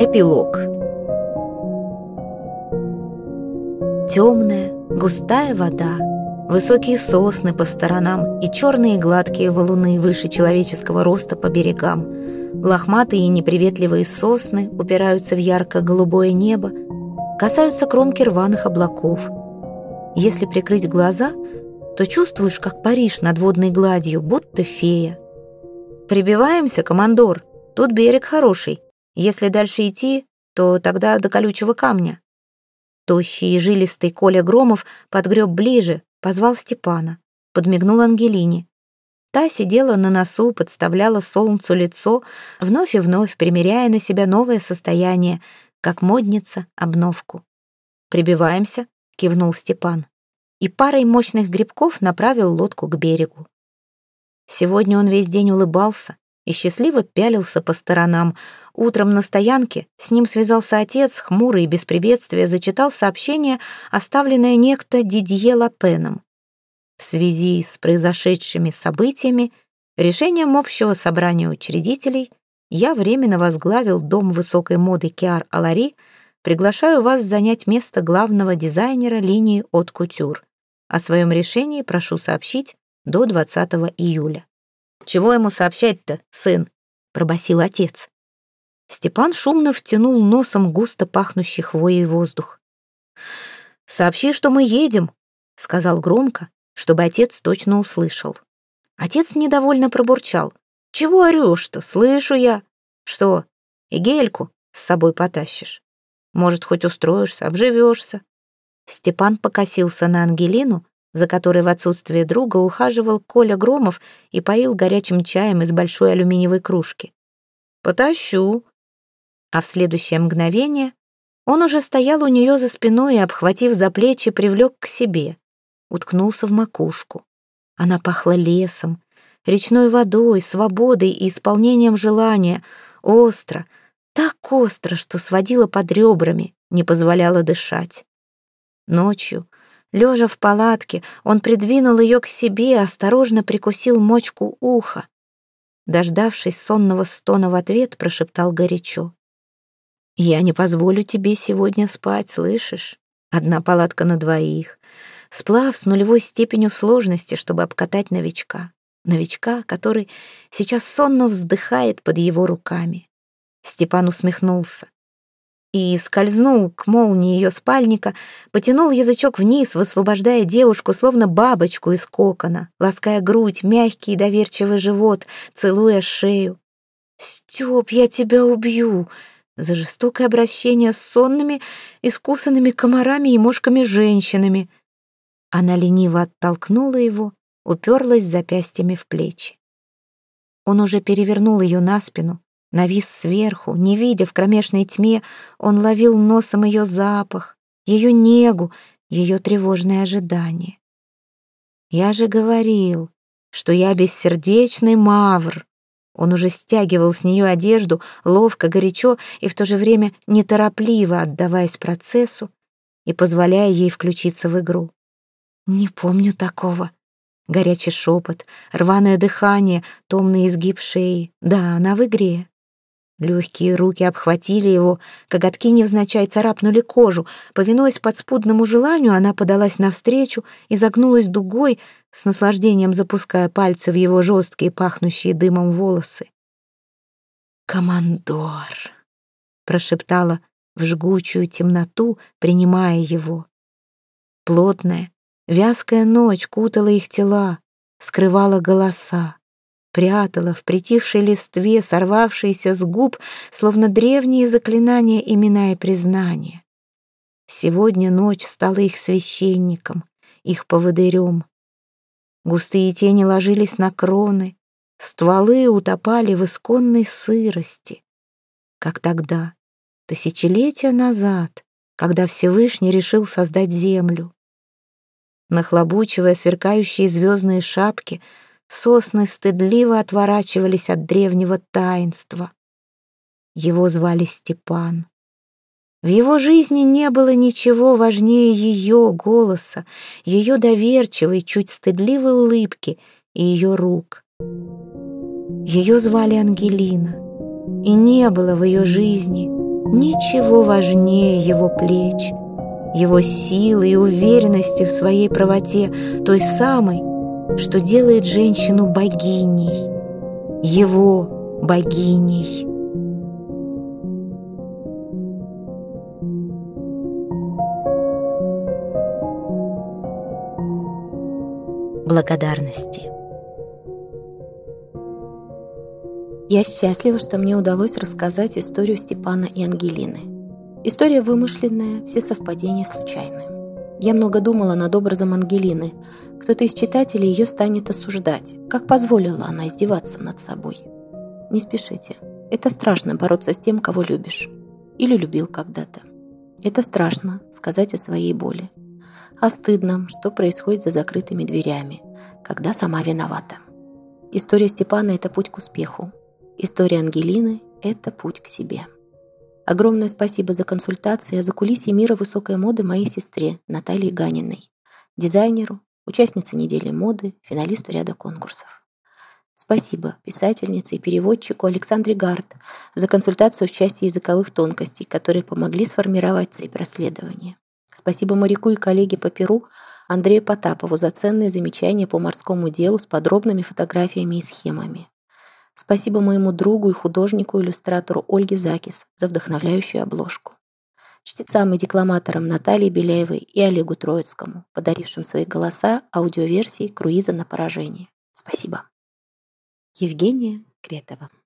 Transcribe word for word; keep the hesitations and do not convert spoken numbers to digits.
Эпилог. Темная, густая вода, высокие сосны по сторонам и черные гладкие валуны выше человеческого роста по берегам. Лохматые и неприветливые сосны упираются в ярко-голубое небо, касаются кромки рваных облаков. Если прикрыть глаза, то чувствуешь, как паришь над водной гладью, будто фея. «Прибиваемся, командор, тут берег хороший. Если дальше идти, то тогда до колючего камня». Тощий и жилистый Коля Громов подгреб ближе, позвал Степана, подмигнул Ангелине. Та сидела на носу, подставляла солнцу лицо, вновь и вновь примеряя на себя новое состояние, как модница обновку. «Прибиваемся», — кивнул Степан, и парой мощных грибков направил лодку к берегу. Сегодня он весь день улыбался и счастливо пялился по сторонам. Утром на стоянке с ним связался отец, хмурый и без приветствия зачитал сообщение, оставленное некто Дидье Лапеном. В связи с произошедшими событиями, решением общего собрания учредителей, я временно возглавил дом высокой моды Киар Алари, приглашаю вас занять место главного дизайнера линии от кутюр. О своем решении прошу сообщить до двадцатого июля. «Чего ему сообщать-то, сын?» — пробасил отец. Степан шумно втянул носом густо пахнущий хвоей воздух. «Сообщи, что мы едем», — сказал громко, чтобы отец точно услышал. Отец недовольно пробурчал. «Чего орешь-то? Слышу я. Что, и Гельку с собой потащишь? Может, хоть устроишься, обживешься?» Степан покосился на Ангелину, за которой в отсутствие друга ухаживал Коля Громов и поил горячим чаем из большой алюминиевой кружки. «Потащу». А в следующее мгновение он уже стоял у нее за спиной и, обхватив за плечи, привлек к себе, уткнулся в макушку. Она пахла лесом, речной водой, свободой и исполнением желания, остро, так остро, что сводила под ребрами, не позволяла дышать. Ночью, лежа в палатке, он придвинул ее к себе, осторожно прикусил мочку уха. Дождавшись сонного стона в ответ, прошептал горячо: «Я не позволю тебе сегодня спать, слышишь? Одна палатка на двоих. Сплав с нулевой степенью сложности, чтобы обкатать новичка. Новичка, который сейчас сонно вздыхает под его руками». Степан усмехнулся и скользнул к молнии ее спальника, потянул язычок вниз, высвобождая девушку, словно бабочку из кокона, лаская грудь, мягкий и доверчивый живот, целуя шею. «Стёп, я тебя убью!» За жестокое обращение с сонными, искусанными комарами и мошками-женщинами. Она лениво оттолкнула его, уперлась запястьями в плечи. Он уже перевернул ее на спину, навис сверху, не видя в кромешной тьме, он ловил носом ее запах, ее негу, ее тревожное ожидание. «Я же говорил, что я бессердечный мавр». Он уже стягивал с нее одежду, ловко, горячо и в то же время неторопливо отдаваясь процессу и позволяя ей включиться в игру. «Не помню такого». Горячий шепот, рваное дыхание, томный изгиб шеи. Да, она в игре. Легкие руки обхватили его, коготки невзначай царапнули кожу. Повинуясь подспудному желанию, она подалась навстречу и загнулась дугой, с наслаждением запуская пальцы в его жесткие, пахнущие дымом волосы. «Командор!» — прошептала в жгучую темноту, принимая его. Плотная, вязкая ночь кутала их тела, скрывала голоса, прятала в притихшей листве сорвавшиеся с губ, словно древние заклинания, имена и признания. Сегодня ночь стала их священником, их поводырем. Густые тени ложились на кроны, стволы утопали в исконной сырости. Как тогда, тысячелетия назад, когда Всевышний решил создать землю. Нахлобучивая сверкающие звездные шапки, сосны стыдливо отворачивались от древнего таинства. Его звали Степан. В его жизни не было ничего важнее ее голоса, ее доверчивой, чуть стыдливой улыбки и ее рук. Ее звали Ангелина, и не было в ее жизни Ничего важнее его плеч, его силы и уверенности в своей правоте, той самой, что делает женщину богиней, его богиней. Благодарности. Я счастлива, что мне удалось рассказать историю Степана и Ангелины. История вымышленная, все совпадения случайны. Я много думала над образом Ангелины. Кто-то из читателей ее станет осуждать. Как позволила она издеваться над собой? Не спешите. Это страшно бороться с тем, кого любишь. Или любил когда-то. Это страшно сказать о своей боли. А стыдно, что происходит за закрытыми дверями, когда сама виновата. История Степана – это путь к успеху. История Ангелины – это путь к себе. Огромное спасибо за консультации о закулисье мира высокой моды моей сестре Наталье Ганиной, дизайнеру, участнице недели моды, финалисту ряда конкурсов. Спасибо писательнице и переводчику Александре Гард за консультацию в части языковых тонкостей, которые помогли сформировать цепь расследования. Спасибо моряку и коллеге по Перу Андрею Потапову за ценные замечания по морскому делу с подробными фотографиями и схемами. Спасибо моему другу и художнику-иллюстратору Ольге Закис за вдохновляющую обложку. Чтецам и декламаторам Наталье Беляевой и Олегу Троицкому, подарившим свои голоса аудиоверсии «Круиза на поражение». Спасибо. Евгения Кретова.